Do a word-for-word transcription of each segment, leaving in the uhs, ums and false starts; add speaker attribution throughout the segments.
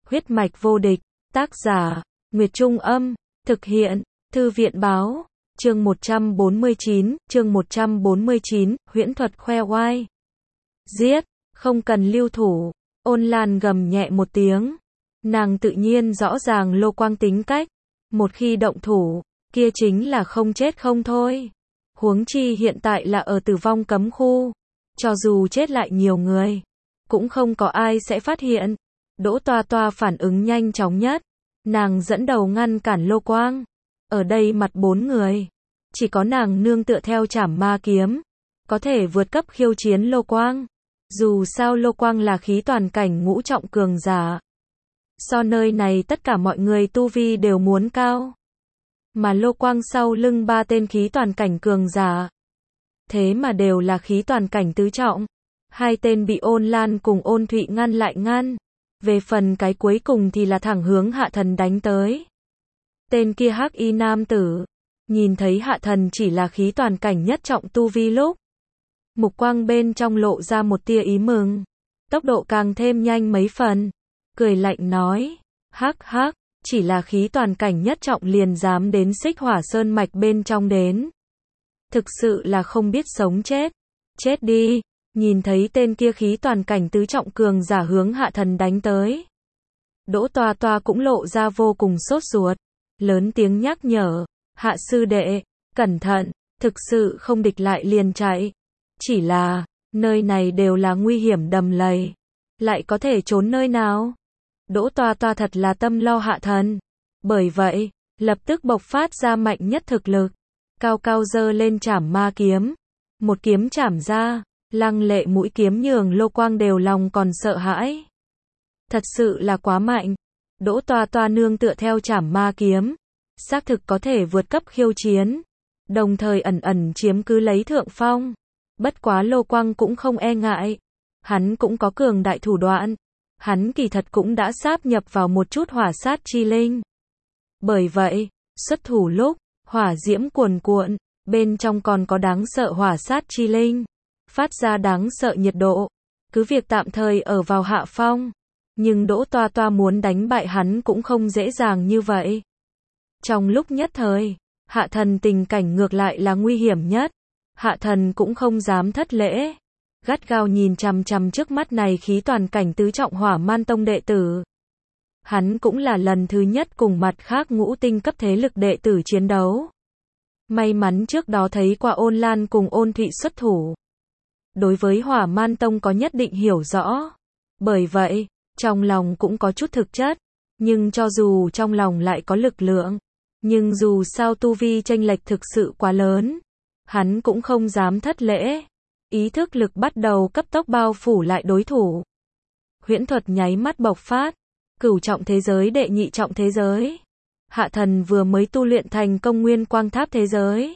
Speaker 1: Huyết mạch vô địch, tác giả, Nguyệt Trung Âm, thực hiện, Thư viện Báo, chương một trăm bốn mươi chín, chương một trăm bốn mươi chín, huyễn thuật khoe oai. Giết, không cần lưu thủ, Ôn Lan gầm nhẹ một tiếng. Nàng tự nhiên rõ ràng Lô Quang tính cách, một khi động thủ, kia chính là không chết không thôi. Huống chi hiện tại là ở tử vong cấm khu, cho dù chết lại nhiều người, cũng không có ai sẽ phát hiện. Đỗ Toa Toa phản ứng nhanh chóng nhất, nàng dẫn đầu ngăn cản Lô Quang. Ở đây mặt bốn người, chỉ có nàng nương tựa theo trảm ma kiếm, có thể vượt cấp khiêu chiến Lô Quang. Dù sao Lô Quang là khí toàn cảnh ngũ trọng cường giả, so nơi này tất cả mọi người tu vi đều muốn cao. Mà Lô Quang sau lưng ba tên khí toàn cảnh cường giả, thế mà đều là khí toàn cảnh tứ trọng. Hai tên bị Ôn Lan cùng Ôn Thụy ngăn lại ngăn. Về phần cái cuối cùng thì là thẳng hướng Hạ Thần đánh tới. Tên kia hắc y nam tử, nhìn thấy Hạ Thần chỉ là khí toàn cảnh nhất trọng tu vi lúc, mục quang bên trong lộ ra một tia ý mừng, tốc độ càng thêm nhanh mấy phần, cười lạnh nói, hắc hắc, chỉ là khí toàn cảnh nhất trọng liền dám đến Xích Hỏa Sơn mạch bên trong đến. Thực sự là không biết sống chết, chết đi. Nhìn thấy tên kia khí toàn cảnh tứ trọng cường giả hướng Hạ Thần đánh tới, Đỗ Toa Toa cũng lộ ra vô cùng sốt ruột, lớn tiếng nhắc nhở, Hạ sư đệ, cẩn thận, thực sự không địch lại liền chạy. Chỉ là, nơi này đều là nguy hiểm đầm lầy, lại có thể trốn nơi nào? Đỗ Toa Toa thật là tâm lo Hạ Thần, bởi vậy, lập tức bộc phát ra mạnh nhất thực lực, cao cao giơ lên trảm ma kiếm, một kiếm chảm ra. Lăng lệ mũi kiếm nhường Lô Quang đều lòng còn sợ hãi. Thật sự là quá mạnh. Đỗ Toa Toa nương tựa theo trảm ma kiếm, xác thực có thể vượt cấp khiêu chiến, đồng thời ẩn ẩn chiếm cứ lấy thượng phong. Bất quá Lô Quang cũng không e ngại, hắn cũng có cường đại thủ đoạn, hắn kỳ thật cũng đã sáp nhập vào một chút hỏa sát chi linh. Bởi vậy, xuất thủ lúc, hỏa diễm cuồn cuộn, bên trong còn có đáng sợ hỏa sát chi linh, phát ra đáng sợ nhiệt độ, cứ việc tạm thời ở vào hạ phong, nhưng Đỗ Toa Toa muốn đánh bại hắn cũng không dễ dàng như vậy. Trong lúc nhất thời, Hạ Thần tình cảnh ngược lại là nguy hiểm nhất, Hạ Thần cũng không dám thất lễ, gắt gao nhìn chằm chằm trước mắt này khí toàn cảnh tứ trọng Hỏa Man Tông đệ tử. Hắn cũng là lần thứ nhất cùng mặt khác ngũ tinh cấp thế lực đệ tử chiến đấu. May mắn trước đó thấy qua Ôn Lan cùng Ôn Thụy xuất thủ, đối với Hỏa Man Tông có nhất định hiểu rõ. Bởi vậy, trong lòng cũng có chút thực chất, nhưng cho dù trong lòng lại có lực lượng, nhưng dù sao tu vi chênh lệch thực sự quá lớn, hắn cũng không dám thất lễ. Ý thức lực bắt đầu cấp tốc bao phủ lại đối thủ. Huyễn thuật nháy mắt bộc phát, cửu trọng thế giới đệ nhị trọng thế giới. Hạ Thần vừa mới tu luyện thành công Nguyên Quang Tháp thế giới,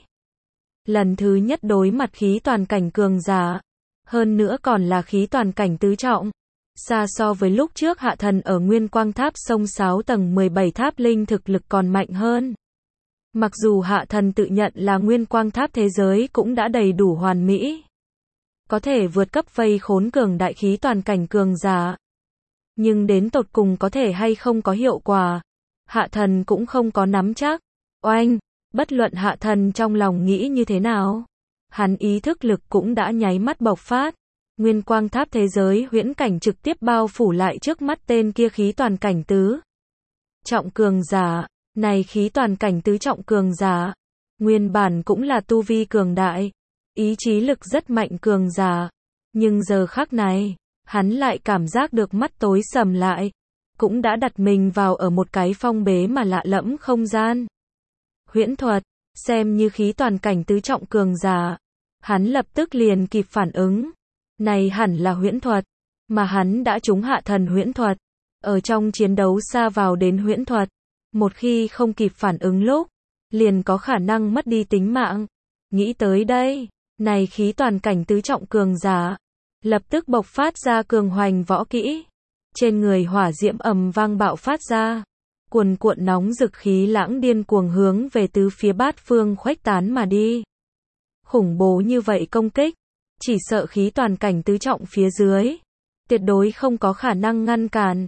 Speaker 1: lần thứ nhất đối mặt khí toàn cảnh cường giả, hơn nữa còn là khí toàn cảnh tứ trọng. Xa so với lúc trước Hạ Thần ở Nguyên Quang Tháp sông sáu tầng mười bảy tháp linh thực lực còn mạnh hơn. Mặc dù Hạ Thần tự nhận là Nguyên Quang Tháp thế giới cũng đã đầy đủ hoàn mỹ, có thể vượt cấp vây khốn cường đại khí toàn cảnh cường giả, nhưng đến tột cùng có thể hay không có hiệu quả, Hạ Thần cũng không có nắm chắc. Oanh, bất luận Hạ Thần trong lòng nghĩ như thế nào, hắn ý thức lực cũng đã nháy mắt bộc phát. Nguyên Quang Tháp thế giới huyễn cảnh trực tiếp bao phủ lại trước mắt tên kia khí toàn cảnh tứ trọng cường giả. Này khí toàn cảnh tứ trọng cường giả, nguyên bản cũng là tu vi cường đại, ý chí lực rất mạnh cường giả, nhưng giờ khắc này, hắn lại cảm giác được mắt tối sầm lại, cũng đã đặt mình vào ở một cái phong bế mà lạ lẫm không gian. Huyễn thuật, xem như khí toàn cảnh tứ trọng cường giả, hắn lập tức liền kịp phản ứng. Này hẳn là huyễn thuật, mà hắn đã trúng Hạ Thần huyễn thuật, ở trong chiến đấu xa vào đến huyễn thuật, một khi không kịp phản ứng lúc, liền có khả năng mất đi tính mạng. Nghĩ tới đây, này khí toàn cảnh tứ trọng cường giả, lập tức bộc phát ra cường hoành võ kỹ, trên người hỏa diễm ầm vang bạo phát ra, cuồn cuộn nóng rực khí lãng điên cuồng hướng về tứ phía bát phương khuếch tán mà đi. Khủng bố như vậy công kích, chỉ sợ khí toàn cảnh tứ trọng phía dưới tuyệt đối không có khả năng ngăn cản.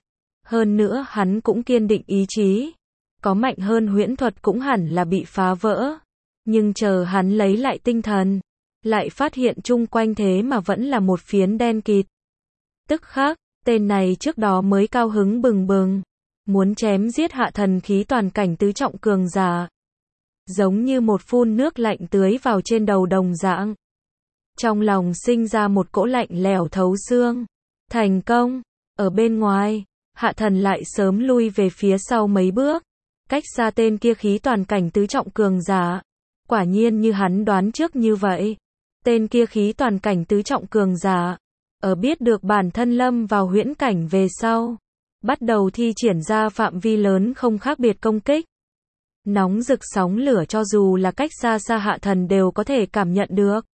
Speaker 1: Hơn nữa hắn cũng kiên định ý chí. Có mạnh hơn huyễn thuật cũng hẳn là bị phá vỡ. Nhưng chờ hắn lấy lại tinh thần, lại phát hiện chung quanh thế mà vẫn là một phiến đen kịt. Tức khắc, tên này trước đó mới cao hứng bừng bừng, muốn chém giết hạ thần khí toàn cảnh tứ trọng cường giả. Giống như một phun nước lạnh tưới vào trên đầu đồng dạng. Trong lòng sinh ra một cỗ lạnh lẽo thấu xương. Thành công, ở bên ngoài, hạ thần lại sớm lui về phía sau mấy bước, cách xa tên kia khí toàn cảnh tứ trọng cường giả. Quả nhiên như hắn đoán trước như vậy. Tên kia khí toàn cảnh tứ trọng cường giả, ở biết được bản thân lâm vào huyễn cảnh về sau, bắt đầu thi triển ra phạm vi lớn không khác biệt công kích. Nóng rực sóng lửa cho dù là cách xa xa hạ thần đều có thể cảm nhận được.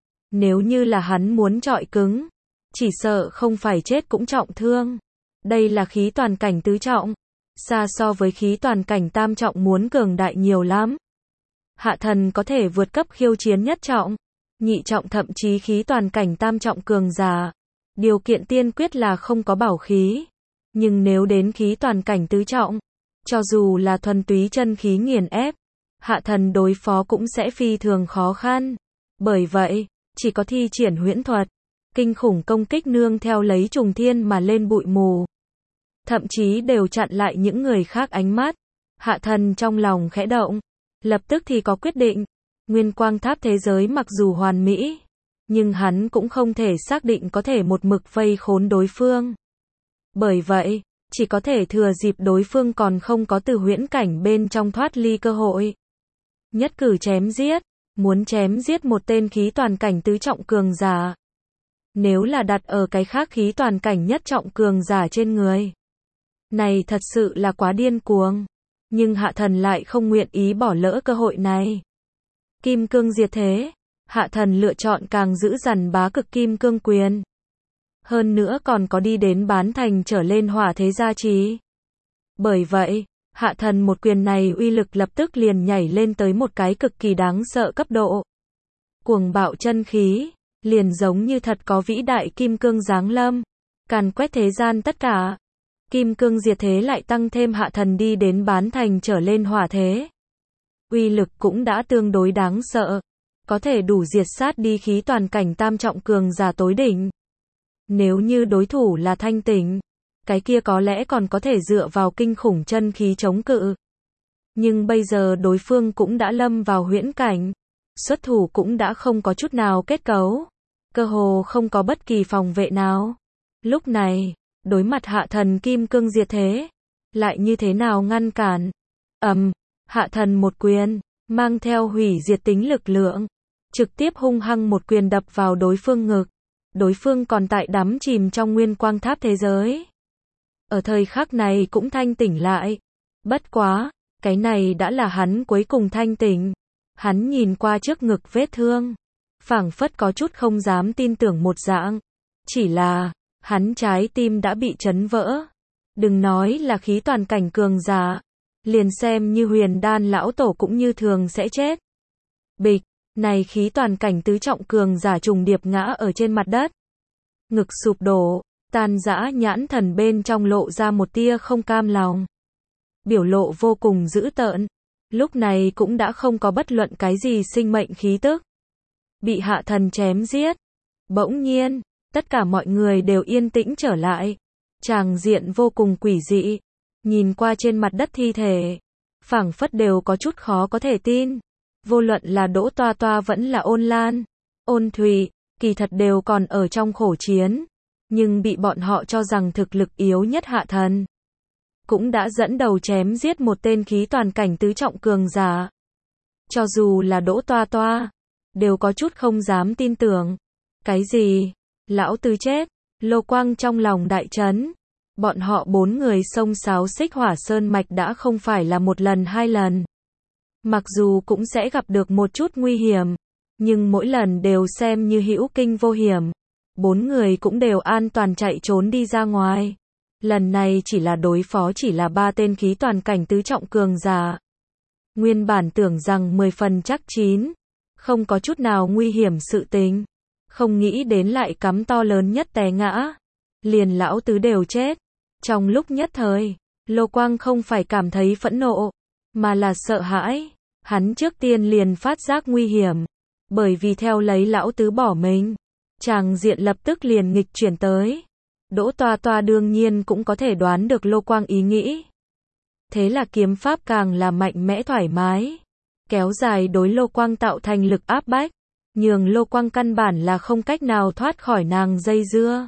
Speaker 1: Nếu như là hắn muốn chọi cứng, chỉ sợ không phải chết cũng trọng thương. Đây là khí toàn cảnh tứ trọng, xa so với khí toàn cảnh tam trọng muốn cường đại nhiều lắm. Hạ thần có thể vượt cấp khiêu chiến nhất trọng, nhị trọng thậm chí khí toàn cảnh tam trọng cường giả. Điều kiện tiên quyết là không có bảo khí. Nhưng nếu đến khí toàn cảnh tứ trọng, cho dù là thuần túy chân khí nghiền ép, hạ thần đối phó cũng sẽ phi thường khó khăn. Bởi vậy, chỉ có thi triển huyễn thuật, kinh khủng công kích nương theo lấy trùng thiên mà lên bụi mù. Thậm chí đều chặn lại những người khác ánh mắt. Hạ thần trong lòng khẽ động, lập tức thì có quyết định. Nguyên quang tháp thế giới mặc dù hoàn mỹ, nhưng hắn cũng không thể xác định có thể một mực vây khốn đối phương. Bởi vậy, chỉ có thể thừa dịp đối phương còn không có từ huyễn cảnh bên trong thoát ly cơ hội. Nhất cử chém giết, muốn chém giết một tên khí toàn cảnh tứ trọng cường giả. Nếu là đặt ở cái khác khí toàn cảnh nhất trọng cường giả trên người, này thật sự là quá điên cuồng. Nhưng hạ thần lại không nguyện ý bỏ lỡ cơ hội này. Kim cương diệt thế, hạ thần lựa chọn càng giữ dằn bá cực kim cương quyền. Hơn nữa còn có đi đến bán thành trở lên hỏa thế gia trì. Bởi vậy, hạ thần một quyền này uy lực lập tức liền nhảy lên tới một cái cực kỳ đáng sợ cấp độ. Cuồng bạo chân khí, liền giống như thật có vĩ đại kim cương giáng lâm, càn quét thế gian tất cả. Kim cương diệt thế lại tăng thêm hạ thần đi đến bán thành trở lên hỏa thế. Uy lực cũng đã tương đối đáng sợ, có thể đủ diệt sát đi khí toàn cảnh tam trọng cường giả tối đỉnh. Nếu như đối thủ là thanh tỉnh, cái kia có lẽ còn có thể dựa vào kinh khủng chân khí chống cự. Nhưng bây giờ đối phương cũng đã lâm vào huyễn cảnh, xuất thủ cũng đã không có chút nào kết cấu, cơ hồ không có bất kỳ phòng vệ nào. Lúc này, đối mặt hạ thần kim cương diệt thế, lại như thế nào ngăn cản? Ầm, hạ thần một quyền, mang theo hủy diệt tính lực lượng, trực tiếp hung hăng một quyền đập vào đối phương ngực. Đối phương còn tại đắm chìm trong nguyên quang tháp thế giới. Ở thời khắc này cũng thanh tỉnh lại. Bất quá, cái này đã là hắn cuối cùng thanh tỉnh. Hắn nhìn qua trước ngực vết thương, phảng phất có chút không dám tin tưởng một dạng. Chỉ là, hắn trái tim đã bị chấn vỡ. Đừng nói là khí toàn cảnh cường giả, liền xem như huyền đan lão tổ cũng như thường sẽ chết. Bịch, này khí toàn cảnh tứ trọng cường giả trùng điệp ngã ở trên mặt đất. Ngực sụp đổ, tan rã nhãn thần bên trong lộ ra một tia không cam lòng. Biểu lộ vô cùng dữ tợn. Lúc này cũng đã không có bất luận cái gì sinh mệnh khí tức. Bị hạ thần chém giết. Bỗng nhiên, tất cả mọi người đều yên tĩnh trở lại. Tràng diện vô cùng quỷ dị. Nhìn qua trên mặt đất thi thể, phảng phất đều có chút khó có thể tin. Vô luận là Đỗ Toa Toa vẫn là Ôn Lan, Ôn Thùy, kỳ thật đều còn ở trong khổ chiến. Nhưng bị bọn họ cho rằng thực lực yếu nhất hạ thần, cũng đã dẫn đầu chém giết một tên khí toàn cảnh tứ trọng cường giả. Cho dù là Đỗ Toa Toa, đều có chút không dám tin tưởng. Cái gì? Lão tứ chết? Lô Quang trong lòng đại chấn. Bọn họ bốn người xông xáo xích hỏa sơn mạch đã không phải là một lần hai lần. Mặc dù cũng sẽ gặp được một chút nguy hiểm, nhưng mỗi lần đều xem như hữu kinh vô hiểm. Bốn người cũng đều an toàn chạy trốn đi ra ngoài. Lần này chỉ là đối phó chỉ là ba tên khí toàn cảnh tứ trọng cường giả. Nguyên bản tưởng rằng mười phần chắc chín, không có chút nào nguy hiểm sự tình. Không nghĩ đến lại cắm to lớn nhất té ngã. Liền lão tứ đều chết. Trong lúc nhất thời, Lô Quang không phải cảm thấy phẫn nộ, mà là sợ hãi. Hắn trước tiên liền phát giác nguy hiểm, bởi vì theo lấy lão tứ bỏ mình, tràng diện lập tức liền nghịch chuyển tới. Đỗ Toa Toa đương nhiên cũng có thể đoán được Lô Quang ý nghĩ. Thế là kiếm pháp càng là mạnh mẽ thoải mái, kéo dài đối Lô Quang tạo thành lực áp bách, nhường Lô Quang căn bản là không cách nào thoát khỏi nàng dây dưa.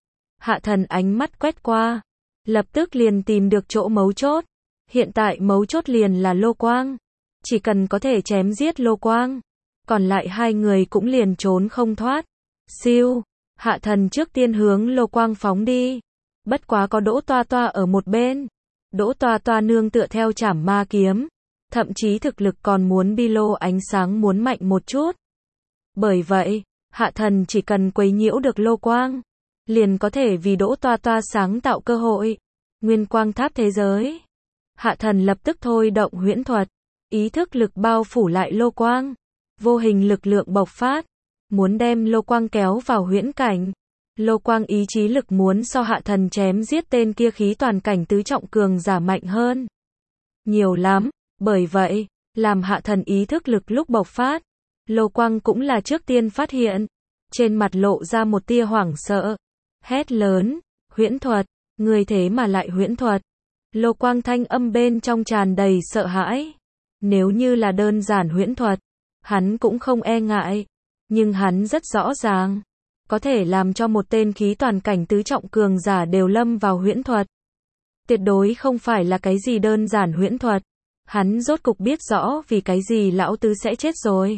Speaker 1: Hạ Thần ánh mắt quét qua, lập tức liền tìm được chỗ mấu chốt. Hiện tại mấu chốt liền là Lô Quang. Chỉ cần có thể chém giết Lô Quang, còn lại hai người cũng liền trốn không thoát. Siêu, Hạ Thần trước tiên hướng Lô Quang phóng đi. Bất quá có Đỗ Toa Toa ở một bên. Đỗ Toa Toa nương tựa theo Trảm Ma kiếm, thậm chí thực lực còn muốn bi lô ánh sáng muốn mạnh một chút. Bởi vậy, Hạ Thần chỉ cần quấy nhiễu được Lô Quang, liền có thể vì Đỗ Toa Toa sáng tạo cơ hội. Nguyên quang tháp thế giới. Hạ Thần lập tức thôi động huyễn thuật, ý thức lực bao phủ lại Lô Quang, vô hình lực lượng bộc phát, muốn đem Lô Quang kéo vào huyễn cảnh. Lô Quang ý chí lực muốn so Hạ Thần chém giết tên kia khí toàn cảnh tứ trọng cường giả mạnh hơn nhiều lắm, bởi vậy, làm Hạ Thần ý thức lực lúc bộc phát, Lô Quang cũng là trước tiên phát hiện, trên mặt lộ ra một tia hoảng sợ, hét lớn, huyễn thuật, người thế mà lại huyễn thuật. Lô Quang thanh âm bên trong tràn đầy sợ hãi. Nếu như là đơn giản huyễn thuật, hắn cũng không e ngại, nhưng hắn rất rõ ràng, có thể làm cho một tên khí toàn cảnh tứ trọng cường giả đều lâm vào huyễn thuật. Tuyệt đối không phải là cái gì đơn giản huyễn thuật. Hắn rốt cục biết rõ vì cái gì lão tứ sẽ chết rồi.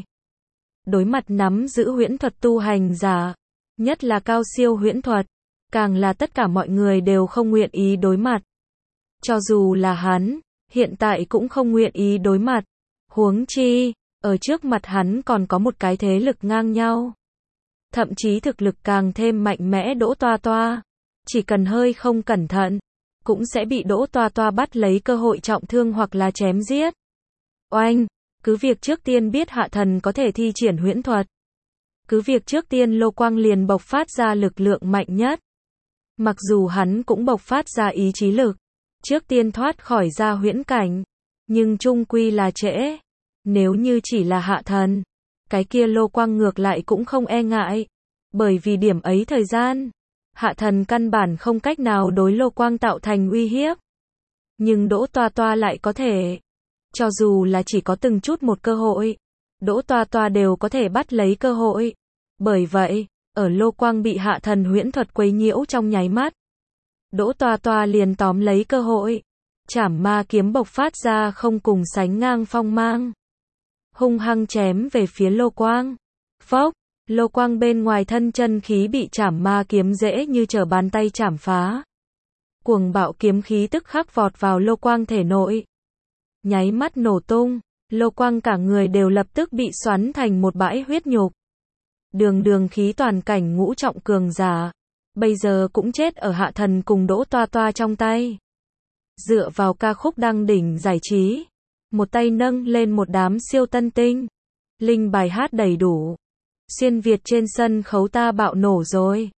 Speaker 1: Đối mặt nắm giữ huyễn thuật tu hành giả, nhất là cao siêu huyễn thuật, càng là tất cả mọi người đều không nguyện ý đối mặt. Cho dù là hắn, hiện tại cũng không nguyện ý đối mặt. Huống chi, ở trước mặt hắn còn có một cái thế lực ngang nhau. Thậm chí thực lực càng thêm mạnh mẽ Đỗ Toa Toa. Chỉ cần hơi không cẩn thận, cũng sẽ bị Đỗ Toa Toa bắt lấy cơ hội trọng thương hoặc là chém giết. Oanh, cứ việc trước tiên biết Hạ Thần có thể thi triển huyễn thuật. Cứ việc trước tiên Lô Quang liền bộc phát ra lực lượng mạnh nhất. Mặc dù hắn cũng bộc phát ra ý chí lực, trước tiên thoát khỏi ra huyễn cảnh, nhưng chung quy là trễ. Nếu như chỉ là Hạ Thần, cái kia Lô Quang ngược lại cũng không e ngại, bởi vì điểm ấy thời gian, Hạ Thần căn bản không cách nào đối Lô Quang tạo thành uy hiếp. Nhưng Đỗ Toa Toa lại có thể, cho dù là chỉ có từng chút một cơ hội, Đỗ Toa Toa đều có thể bắt lấy cơ hội. Bởi vậy, ở Lô Quang bị Hạ Thần huyễn thuật quấy nhiễu trong nháy mắt, Đỗ Toa Toa liền tóm lấy cơ hội, Trảm Ma kiếm bộc phát ra không cùng sánh ngang phong mang, hung hăng chém về phía Lô Quang. Phốc, Lô Quang bên ngoài thân chân khí bị Trảm Ma kiếm dễ như trở bàn tay chảm phá. Cuồng bạo kiếm khí tức khắc vọt vào Lô Quang thể nội, nháy mắt nổ tung, Lô Quang cả người đều lập tức bị xoắn thành một bãi huyết nhục. Đường đường khí toàn cảnh ngũ trọng cường giả, bây giờ cũng chết ở Hạ Thần cùng Đỗ Toa Toa trong tay. Dựa vào ca khúc đăng đỉnh giải trí, một tay nâng lên một đám siêu tân tinh, linh bài hát đầy đủ, xuyên Việt trên sân khấu ta bạo nổ rồi.